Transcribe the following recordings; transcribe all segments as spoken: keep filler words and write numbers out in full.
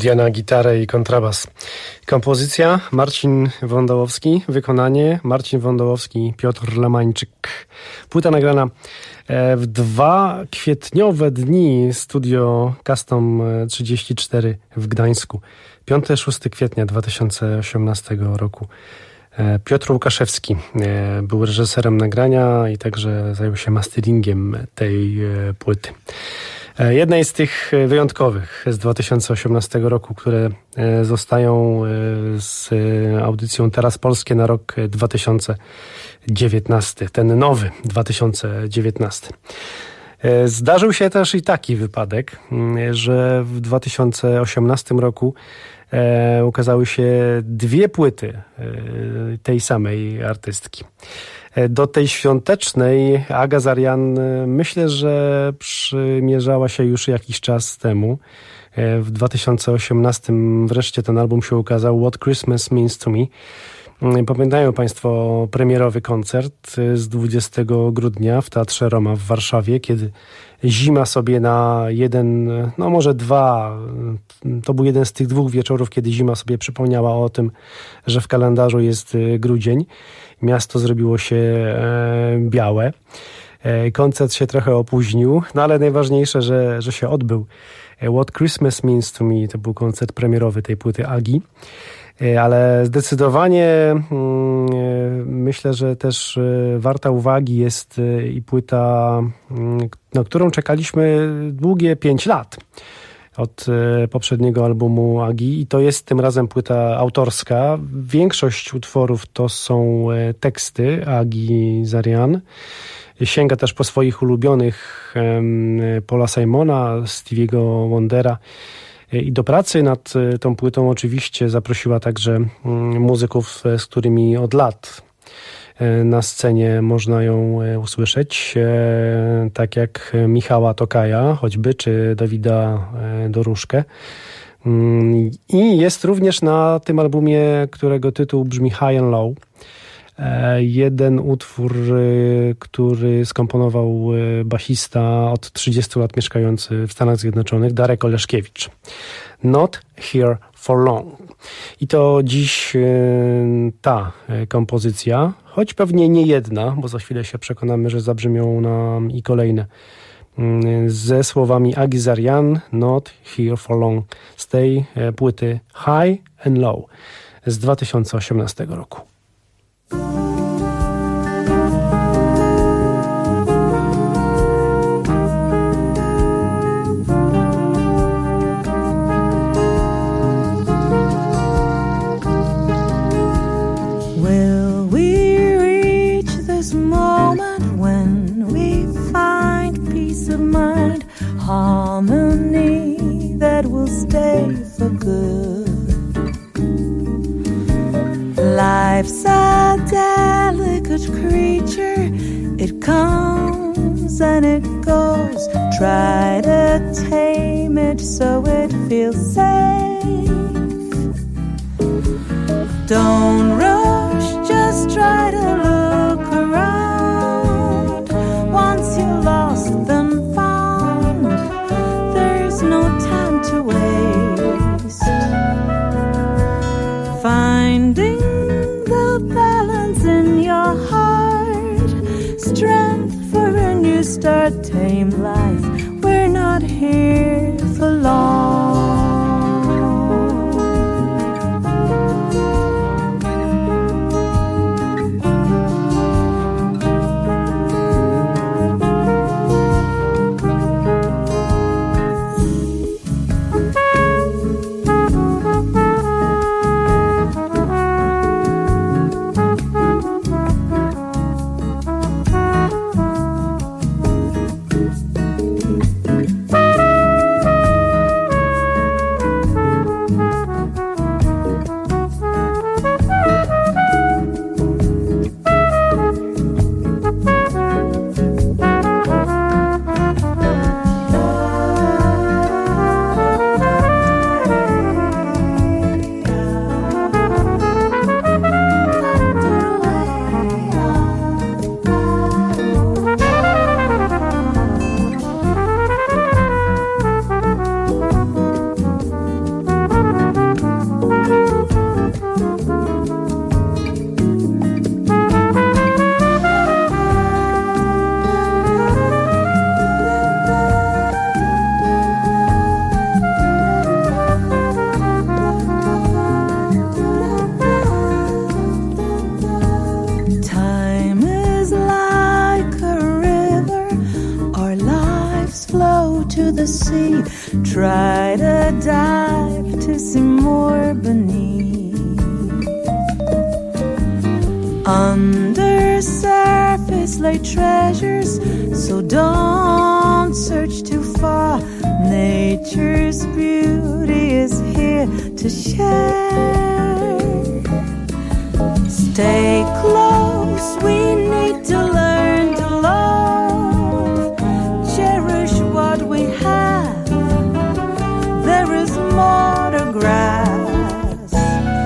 Melodia na gitarę i kontrabas. Kompozycja Marcin Wądołowski, wykonanie Marcin Wądołowski, Piotr Lemańczyk. Płyta nagrana w dwa kwietniowe dni, studio Custom trzydzieści cztery w Gdańsku. piątego szóstego kwietnia dwa tysiące osiemnastego roku. Piotr Łukaszewski był reżyserem nagrania i także zajął się masteringiem tej płyty. Jednej z tych wyjątkowych z dwa tysiące osiemnastego roku, które zostają z audycją Teraz Polskie na rok dwa tysiące dziewiętnasty. Ten nowy dwa tysiące dziewiętnasty. Zdarzył się też i taki wypadek, że w dwa tysiące osiemnastym roku ukazały się dwie płyty tej samej artystki. Do tej świątecznej Aga Zarian myślę, że przymierzała się już jakiś czas temu. W dwa tysiące osiemnastym wreszcie ten album się ukazał, What Christmas Means to Me. Pamiętają Państwo premierowy koncert z dwudziestego grudnia w Teatrze Roma w Warszawie, kiedy zima sobie na jeden, no może dwa, to był jeden z tych dwóch wieczorów, kiedy zima sobie przypomniała o tym, że w kalendarzu jest grudzień. Miasto zrobiło się e, białe. E, koncert się trochę opóźnił, no ale najważniejsze, że, że się odbył. What Christmas Means to Me to był koncert premierowy tej płyty Agi. Ale zdecydowanie myślę, że też warta uwagi jest i płyta, na którą czekaliśmy długie pięć lat od poprzedniego albumu Agi, i to jest tym razem płyta autorska. Większość utworów to są teksty Agi Zarian. Sięga też po swoich ulubionych Paula Simona, Stevie'ego Wondera. I do pracy nad tą płytą oczywiście zaprosiła także muzyków, z którymi od lat na scenie można ją usłyszeć, tak jak Michała Tokaja choćby, czy Dawida Doruszkę. I jest również na tym albumie, którego tytuł brzmi High and Low, jeden utwór, który skomponował basista od trzydziestu lat mieszkający w Stanach Zjednoczonych, Darek Oleszkiewicz. Not Here for Long. I to dziś ta kompozycja, choć pewnie nie jedna, bo za chwilę się przekonamy, że zabrzmią nam i kolejne, ze słowami Agi Zarian, Not Here for Long, z tej płyty High and Low z dwa tysiące osiemnastego roku. Harmony that will stay for good. Life's a delicate creature. It comes and it goes. Try to tame it so it feels safe. Don't rush, just try to look around. Once you're lost, then no time to waste. Finding the balance in your heart, strength for a new start, tame life. We're not here for long. sea. Try to dive to see more beneath. Under surface lay treasures, so don't search too far. Nature's beauty is here to share. Stay close, we need to learn to love. Cherish what we have, there is more to grasp.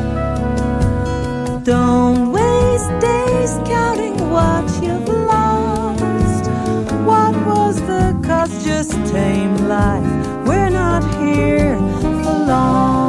Don't waste days counting what you've lost. What was the cost? Just tame life. We're not here for long.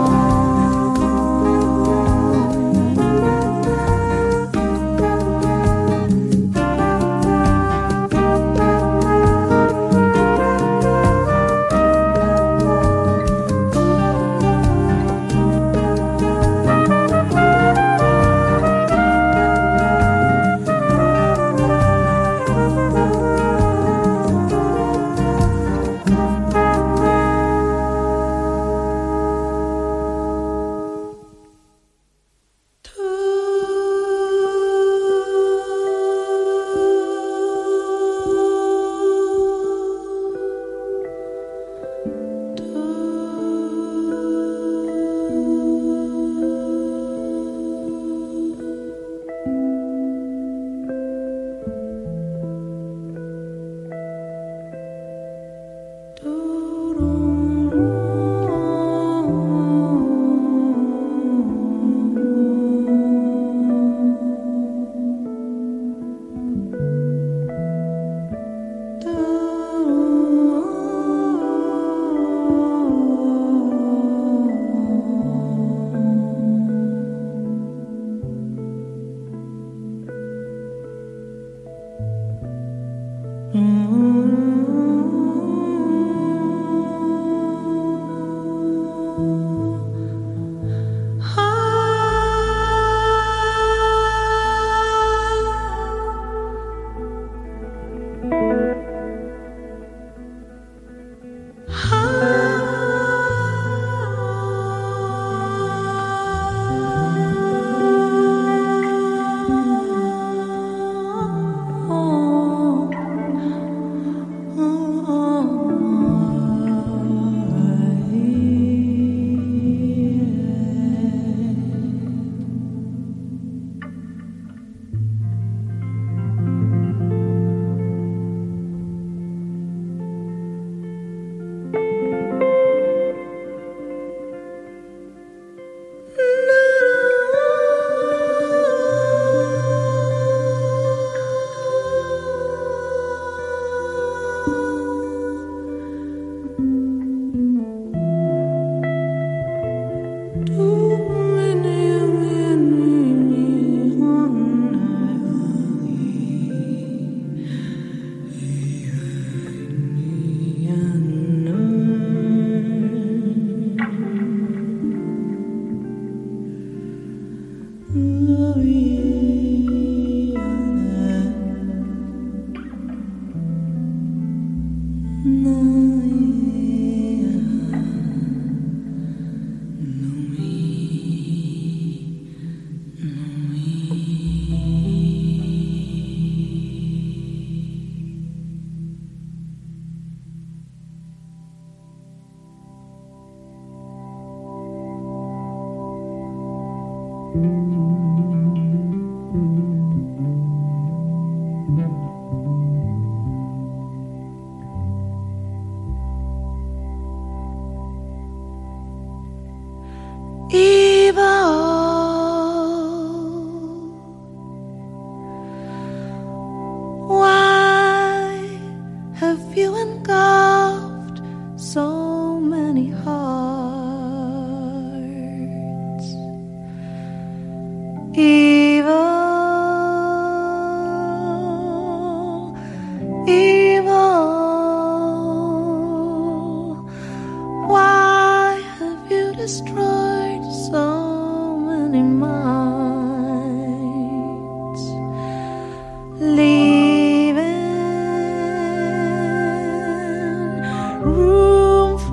Room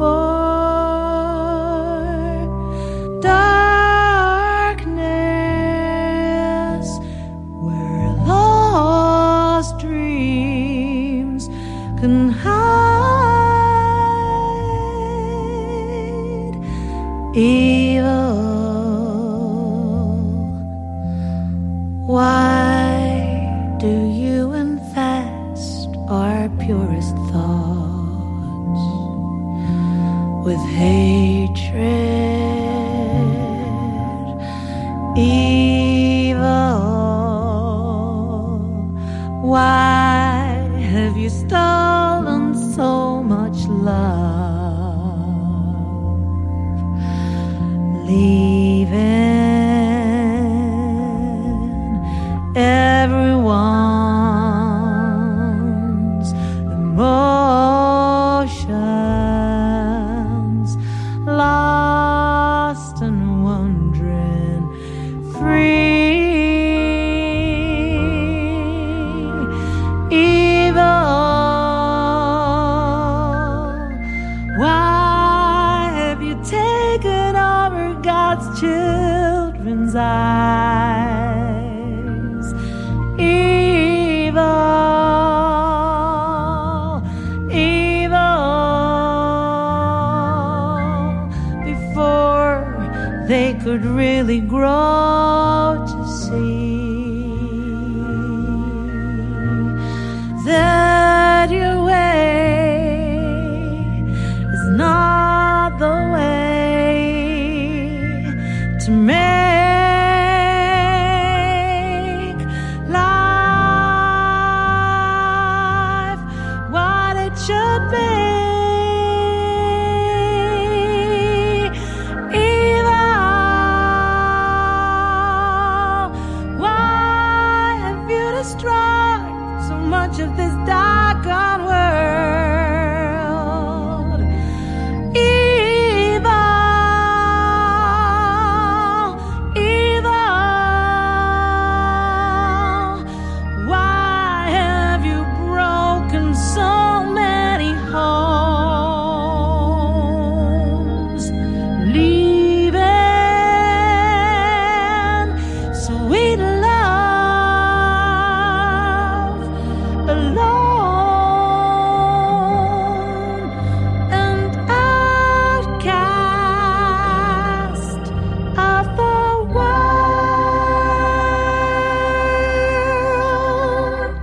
evil. Why do you infest our purest thoughts with hatred? Evil. Why have you stolen so much love, leaving everyone's emotions lost and wandering free? Evil. Why have you taken over God's children's eyes? Evil, evil. Before they could really grow to see that your way is not the way to make should be. Evil. Why have you destroyed so much of this dark world? Evil. Evil. Why have you broken so homes, leaving sweet love alone and outcast of the world.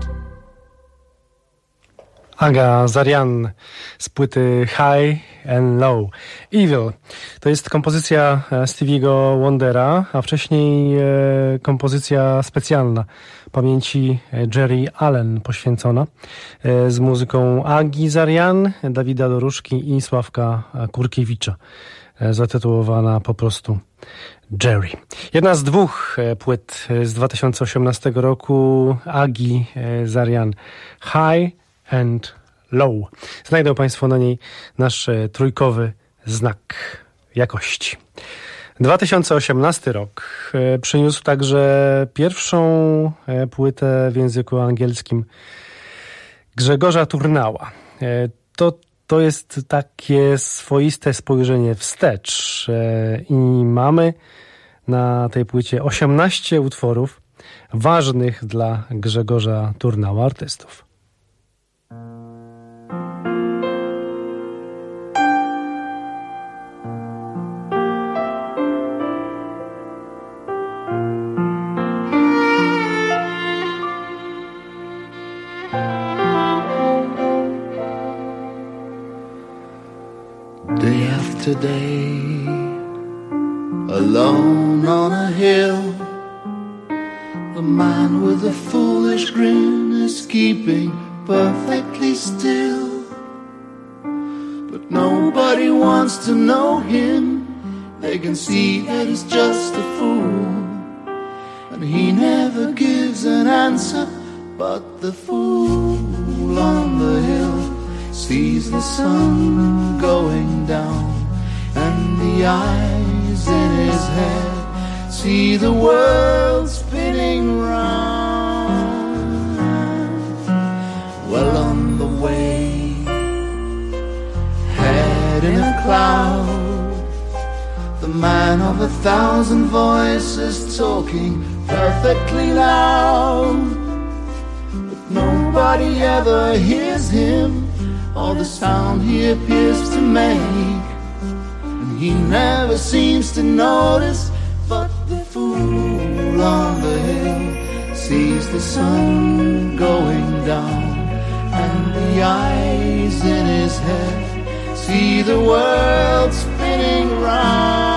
Aga Zarian z płyty High and Low. Evil. To jest kompozycja Stevie'ego Wondera, a wcześniej e, kompozycja specjalna pamięci Jerry Allen poświęcona e, z muzyką Agi Zarian, Dawida Doruszki i Sławka Kurkiewicza, e, zatytułowana po prostu Jerry. Jedna z dwóch e, płyt z dwa tysiące osiemnastego roku Agi e, Zarian. High and Low. Znajdą Państwo na niej nasz e, trójkowy znak jakości. dwa tysiące osiemnasty rok e, przyniósł także pierwszą e, płytę w języku angielskim Grzegorza Turnała. E, to, to jest takie swoiste spojrzenie wstecz e, i mamy na tej płycie osiemnaście utworów ważnych dla Grzegorza Turnała artystów. Day after day, alone on a hill, the man with a foolish grin is keeping perfectly still. But nobody wants to know him. They can see that he's just a fool, and he never gives an answer. But the fool on the hill sees the sun going down, and the eyes in his head see the world spinning round. Well on the way, head in a cloud, the man of a thousand voices talking perfectly loud, but nobody ever hears him or the sound he appears to make. And he never seems to notice. But the fool on the hill sees the sun going down, and the eyes in his head see the world spinning round.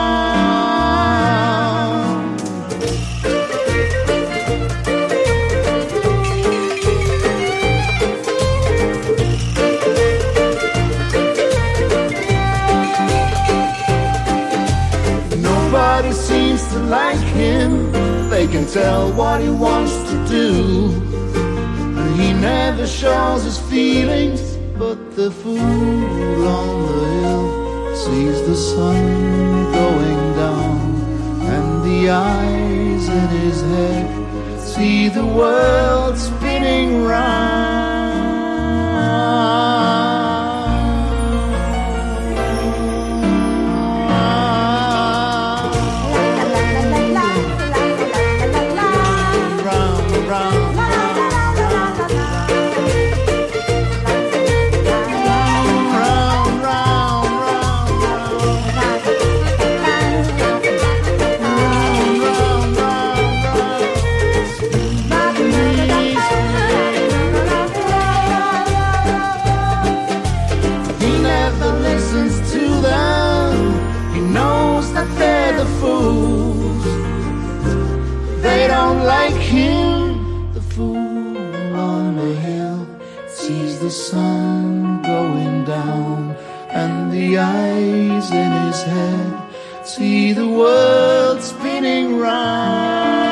Nobody seems to like him. They can tell what he wants to do, and he never shows his feelings. But the fool on the hill sees the sun going down, and the eyes in his head see the world spinning round. They don't like him. The fool on the hill sees the sun going down, and the eyes in his head see the world spinning round.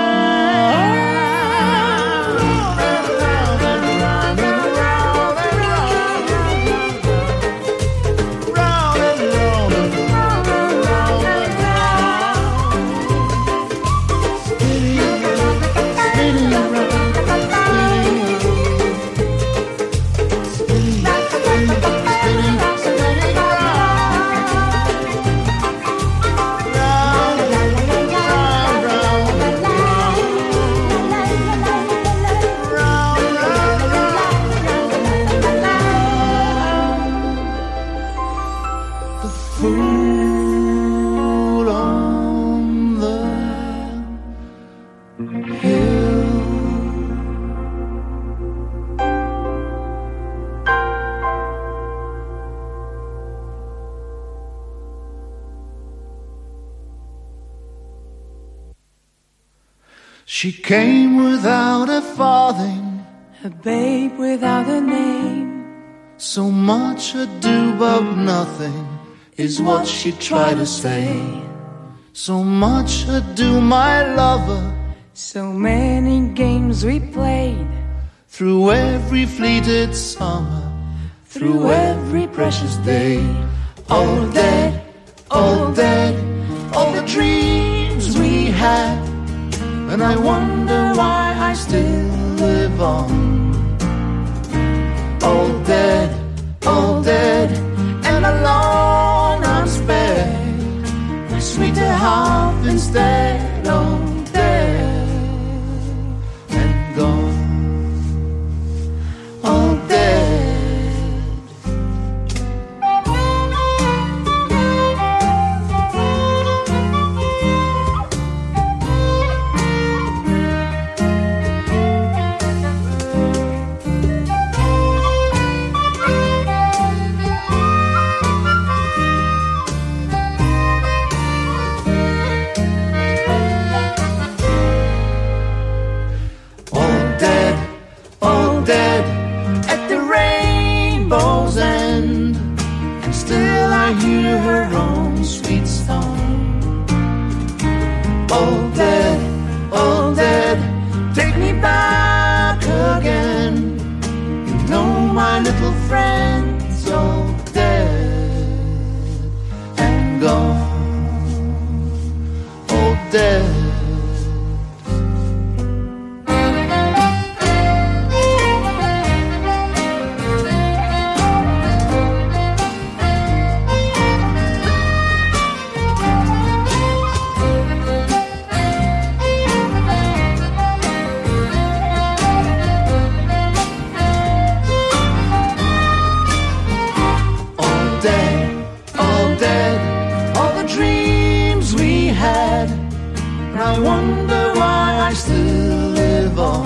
She came without a farthing, a babe without a name. So much ado about nothing is what she tried to say. So much ado, my lover, so many games we played. Through every fleeted summer, through every precious day. All dead, all dead, all the dreams we had. And I wonder why I still live on. All dead, all dead, and alone I'm spared. My sweeter half instead, all dead and gone. All dead. Hear her own sweet song. All dead, all dead, take me back again. You know my little friend's all dead and gone. All dead. I wonder why I still live on.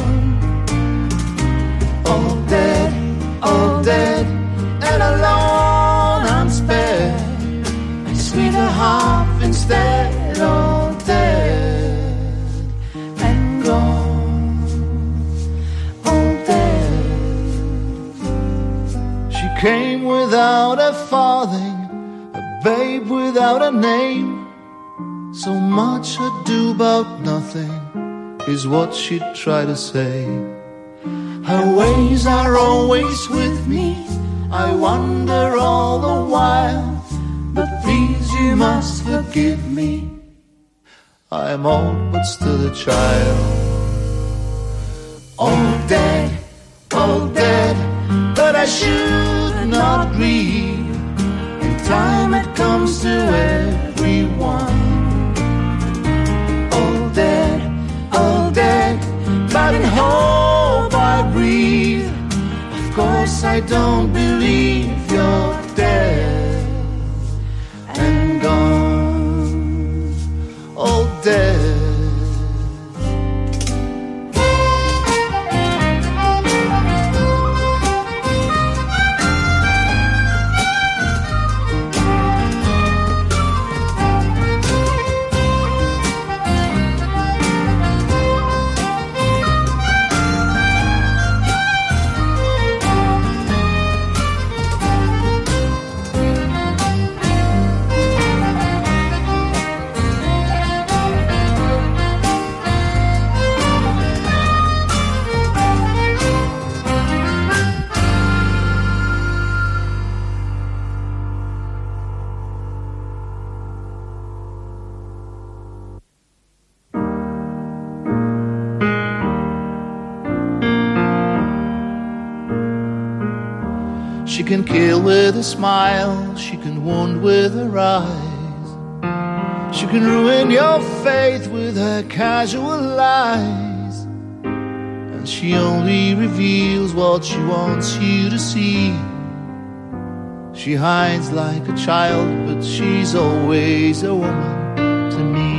All dead, all dead, and alone I'm spared. I sweet a half instead, all dead and gone, all dead. She came without a farthing, a babe without a name. So much ado about nothing is what she'd try to say. Her ways are always with me, I wonder all the while. But please you must forgive me, I'm old but still a child. All dead, all dead, but I should not grieve. In time it comes to everyone. All dead, all dead, but in hope I breathe. Of course I don't believe you're dead and gone, all dead. She can kill with a smile, she can wound with her eyes. She can ruin your faith with her casual lies. And she only reveals what she wants you to see. She hides like a child, but she's always a woman to me.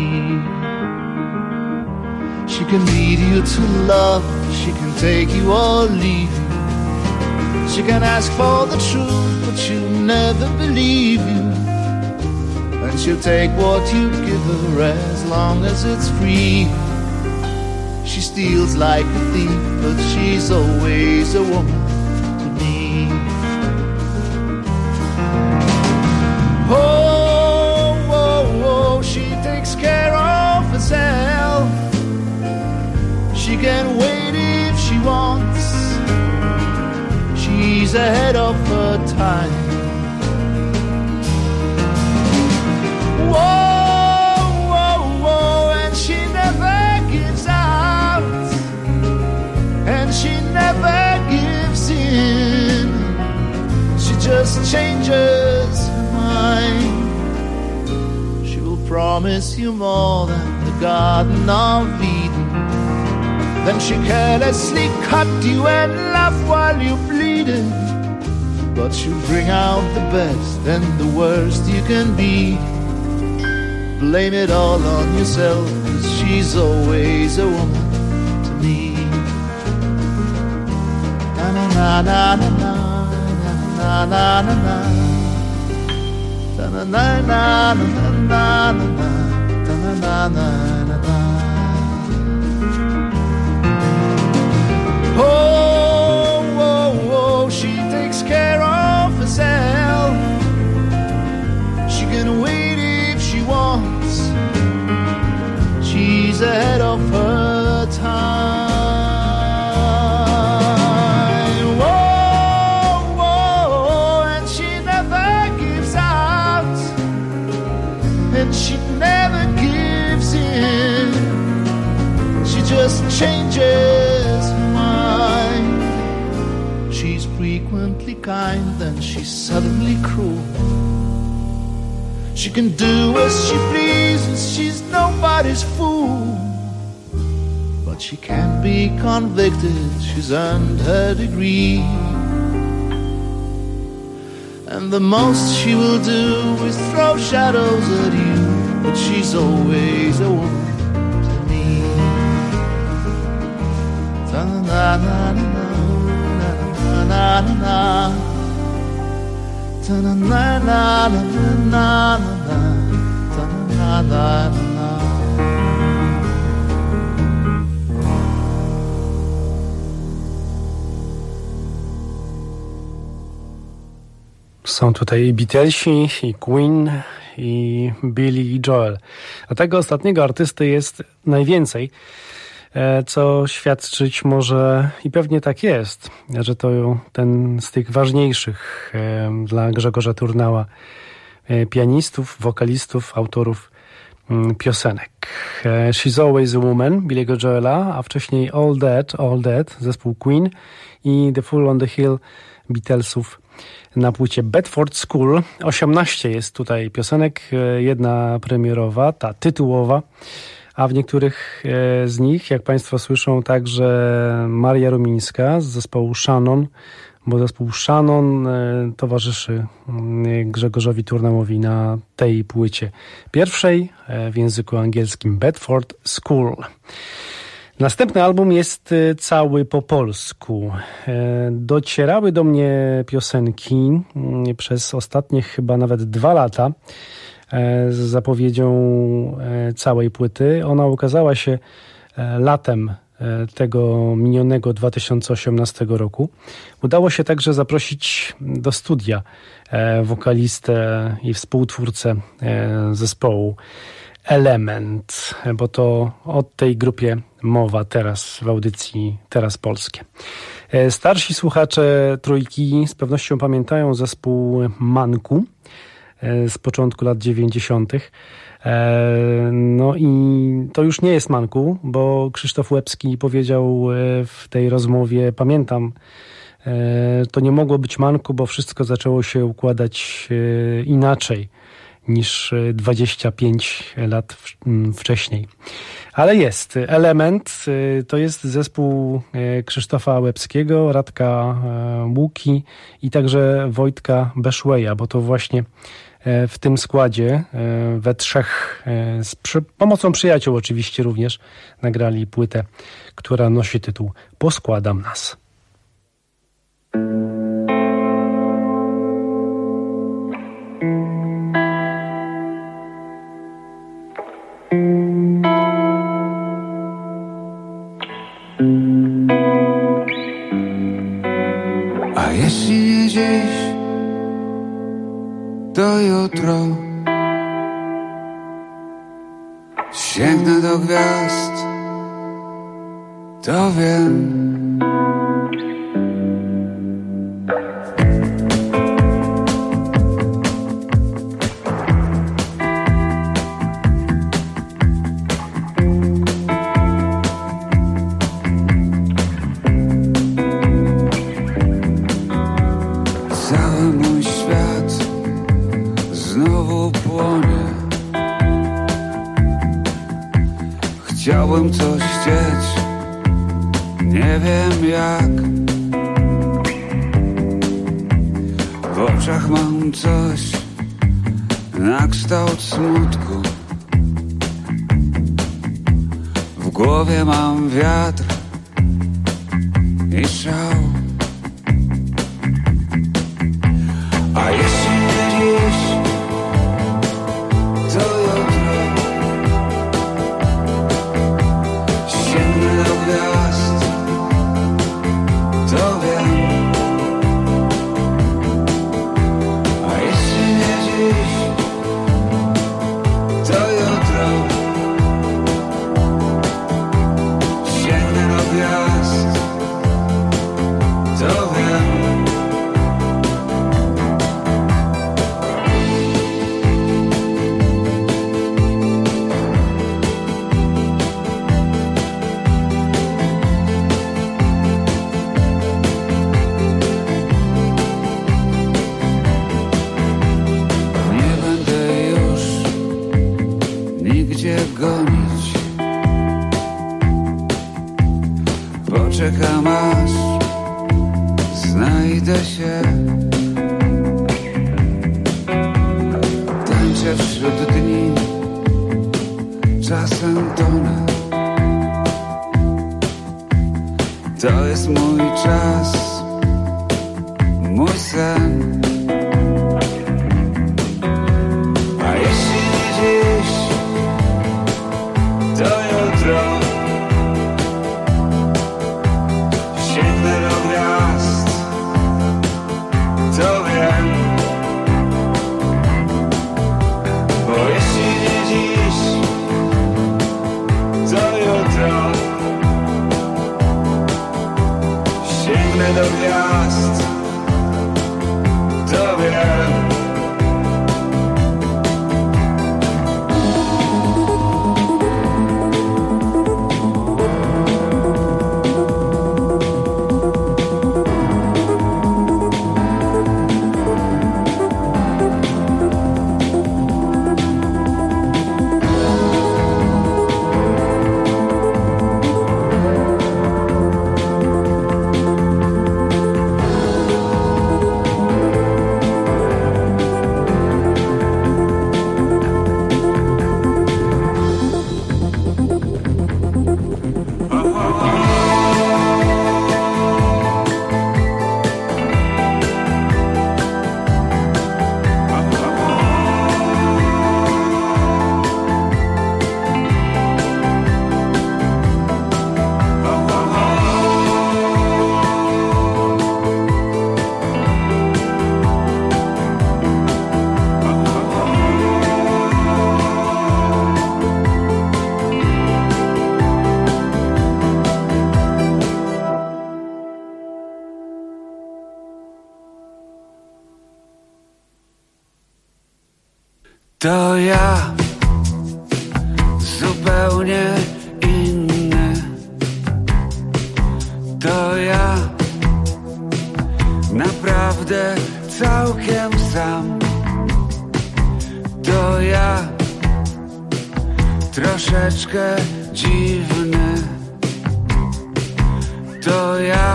She can lead you to love, she can take you or leave you. She can ask for the truth, but she'll never believe you. And she'll take what you give her as long as it's free. She steals like a thief, but she's always a woman to me. Oh, oh, oh, she takes care of herself. She can wait if she wants. She's ahead of her time. Whoa, whoa, whoa, and she never gives out, and she never gives in. She just changes her mind. She will promise you more than the Garden of Eden. Then she carelessly cut you and laugh while you bleeding. But she'll bring out the best and the worst you can be. Blame it all on yourself, 'cause she's always a woman to me. Na na na na na na na na na na na na na na na na na na. Oh, oh, oh, she takes care of herself. She can wait if she wants. She's ahead of her time. Whoa, whoa, and she never gives out, and she never gives in. She just changes her mind. She's frequently kind, then she's suddenly cruel. She can do as she pleases, she's nobody's fool. But she can't be convicted, she's earned her degree. And the most she will do is throw shadows at you. But she's always a woman to Są tutaj i Beatlesi, i Queen, i Billy Joel. A tego ostatniego artysty jest najwięcej, co świadczyć może, i pewnie tak jest, że to ten z tych ważniejszych dla Grzegorza Turnała pianistów, wokalistów, autorów piosenek. She's Always a Woman Billy'ego Joela, a wcześniej All That, All That, zespół Queen i The Fool on the Hill Beatlesów na płycie Bedford School. osiemnaście jest tutaj piosenek, jedna premierowa, ta tytułowa, a w niektórych z nich, jak Państwo słyszą, także Maria Rumińska z zespołu Shannon, bo zespół Shannon towarzyszy Grzegorzowi Turnałowi na tej płycie pierwszej w języku angielskim Bedford School. Następny album jest cały po polsku. Docierały do mnie piosenki przez ostatnie chyba nawet dwa lata z zapowiedzią całej płyty. Ona ukazała się latem tego minionego dwa tysiące osiemnastego roku. Udało się także zaprosić do studia wokalistę i współtwórcę zespołu Element, bo to o tej grupie mowa teraz w audycji Teraz Polskie. Starsi słuchacze Trójki z pewnością pamiętają zespół Manku z początku lat dziewięćdziesiątych. No i to już nie jest Manku, bo Krzysztof Łebski powiedział w tej rozmowie, pamiętam, to nie mogło być Manku, bo wszystko zaczęło się układać inaczej niż dwadzieścia pięć lat wcześniej. Ale jest. Element to jest zespół Krzysztofa Łebskiego, Radka Łuki i także Wojtka Beszłeja, bo to właśnie w tym składzie we trzech, z przy, pomocą przyjaciół oczywiście również, nagrali płytę, która nosi tytuł Poskładam nas. A jeśli nie dziś, to jutro sięgnę do gwiazd, to wiem. Chciałbym coś chcieć, nie wiem jak. W oczach mam coś na kształt smutku. W głowie mam wiatr i szał. A jeśli nie dziś, to jutro sięgnę do gwiazd, to wiem. A jeśli nie dziś, to jutro sięgnę do gwiazd, to wiem. Gonić, poczekam aż znajdę się. Tańczę wśród dni, czasem tonę To jest mój czas, mój sen. A jeśli nie dziś, to jutro sięgnę do gwiazd, to wiem. Bo jeśli nie dziś, to jutro sięgnę do gwiazd, to wiem. To ja, zupełnie inny. To ja, naprawdę całkiem sam. To ja, troszeczkę dziwny. To ja,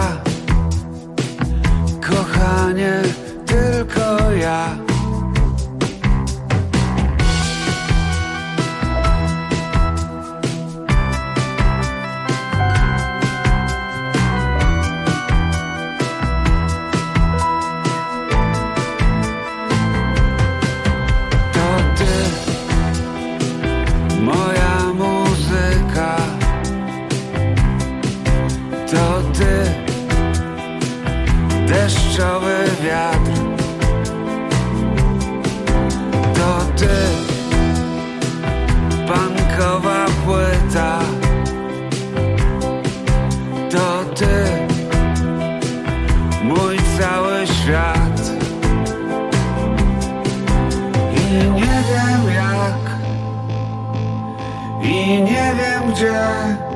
kochanie, tylko ja. Deszczowy wiatr, to ty, punkowa płyta, to ty, mój cały świat. I nie wiem jak, i nie wiem gdzie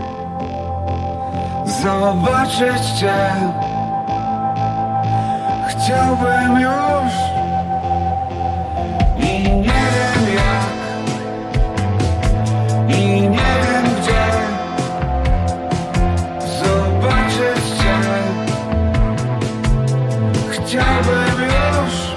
zobaczyć cię. Chciałbym już i nie wiem jak, i nie wiem gdzie zobaczyć cię. Chciałbym już.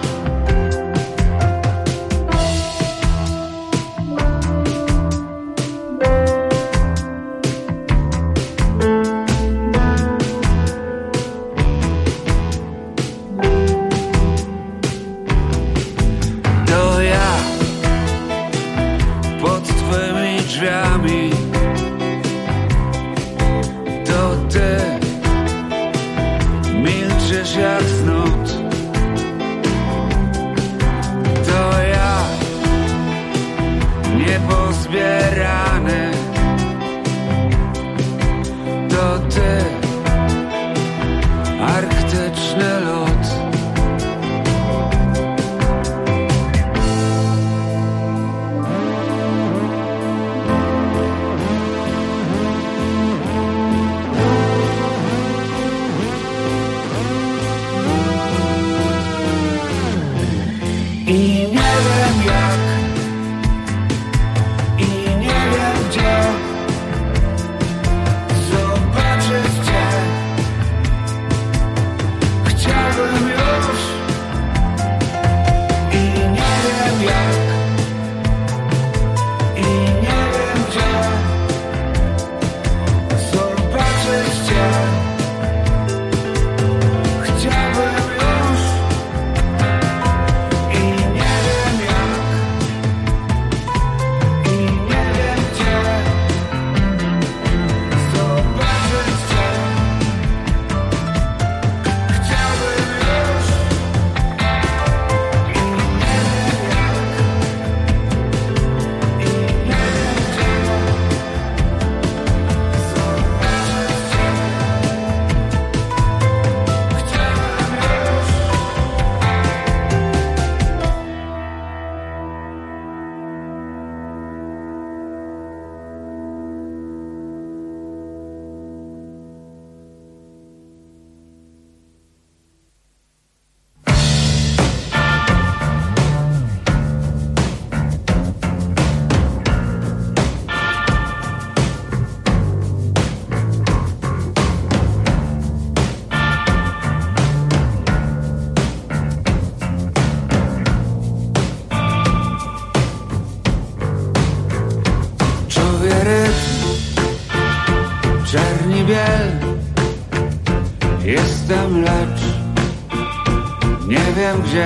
lecz nie wiem gdzie.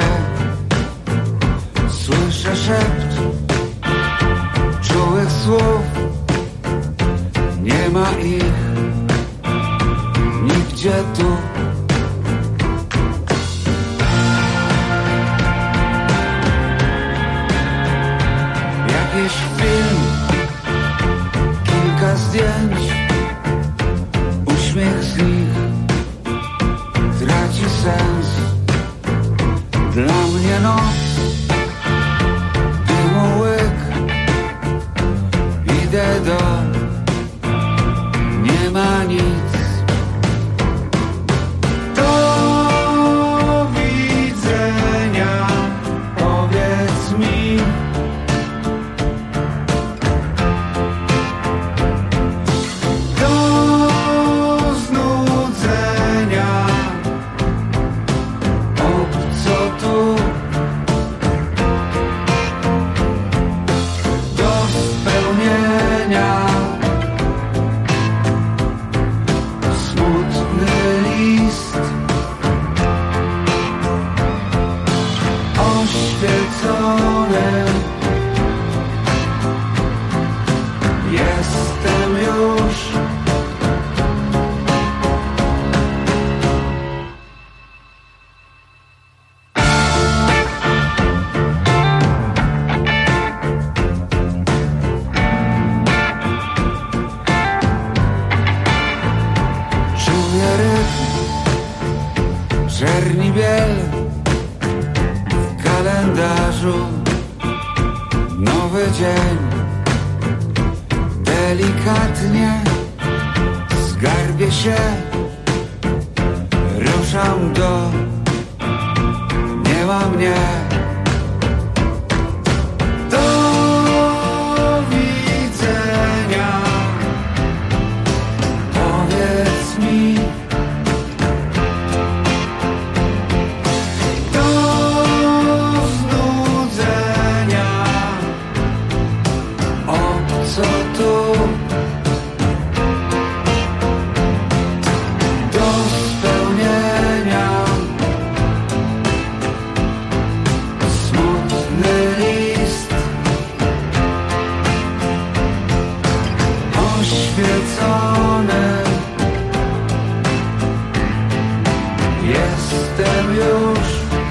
Słyszę szept czułych słów, nie ma ich nigdzie tu. Jakiś film, kilka zdjęć, uśmiech z nich traci sens. Dla mnie noc, dymu łyk, idę do, nie ma nic. Do widzenia, powiedz mi. Czerni biel w kalendarzu, nowy dzień. Delikatnie zgarbię się, ruszam do, nie ma mnie. Do widzenia, powiedz mi. Jestem już.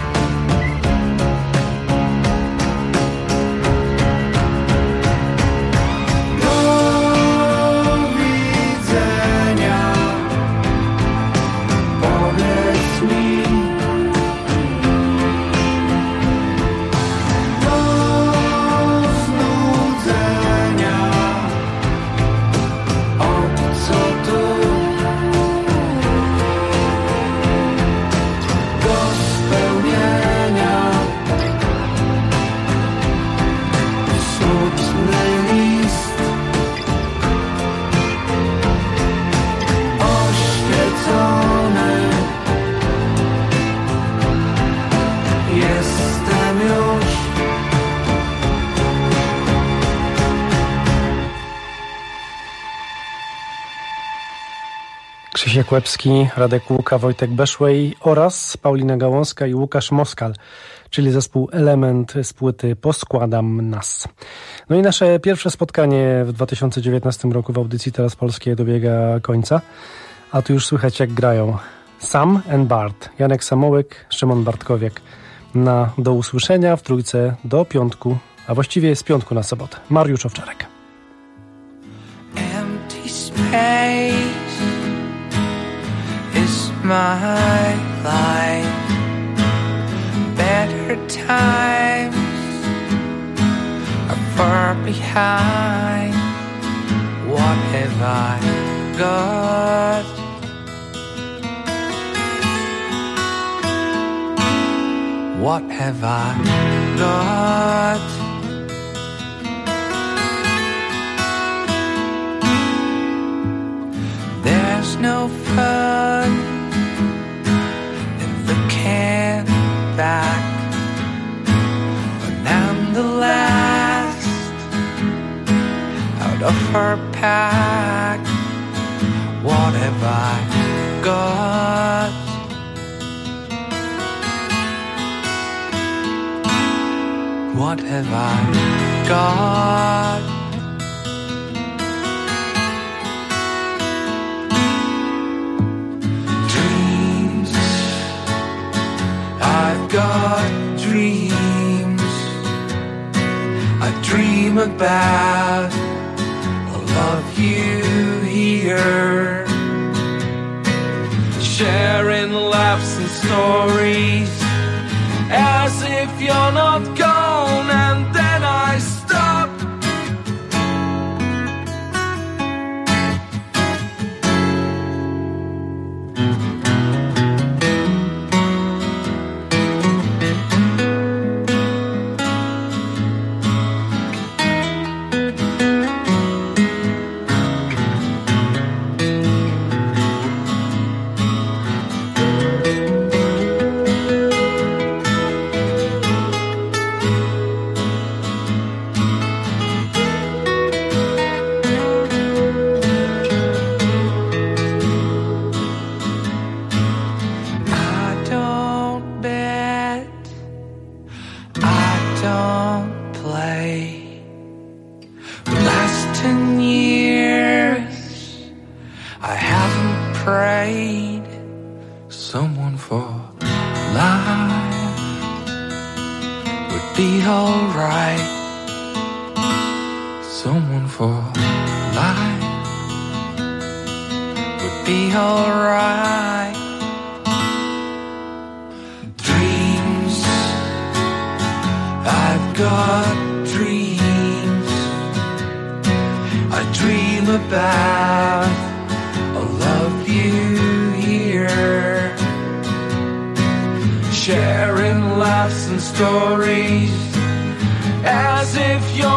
Do widzenia, powiedz mi. Do znudzenia, o co tu? Krzysiek Łebski, Radek Łuka, Wojtek Beszłej oraz Paulina Gałązka i Łukasz Moskal, czyli zespół Element z płyty Poskładam nas. No i nasze pierwsze spotkanie w dwa tysiące dziewiętnastym roku w audycji Teraz Polskie dobiega końca, a tu już słychać jak grają Sam and Bart, Janek Samołek, Szymon Bartkowiak. Na do usłyszenia w trójce do piątku, a właściwie z piątku na sobotę. Mariusz Owczarek. Empty space is my life. Better times are far behind. What have I got? What have I got? There's no fun in looking back, but I'm the last out of her pack. What have I got? what have I got? Dreams, I've got dreams. I dream about all of you here, sharing laughs and stories, as if you're not gone, and then I stop. Sharing laughs and stories, as if you're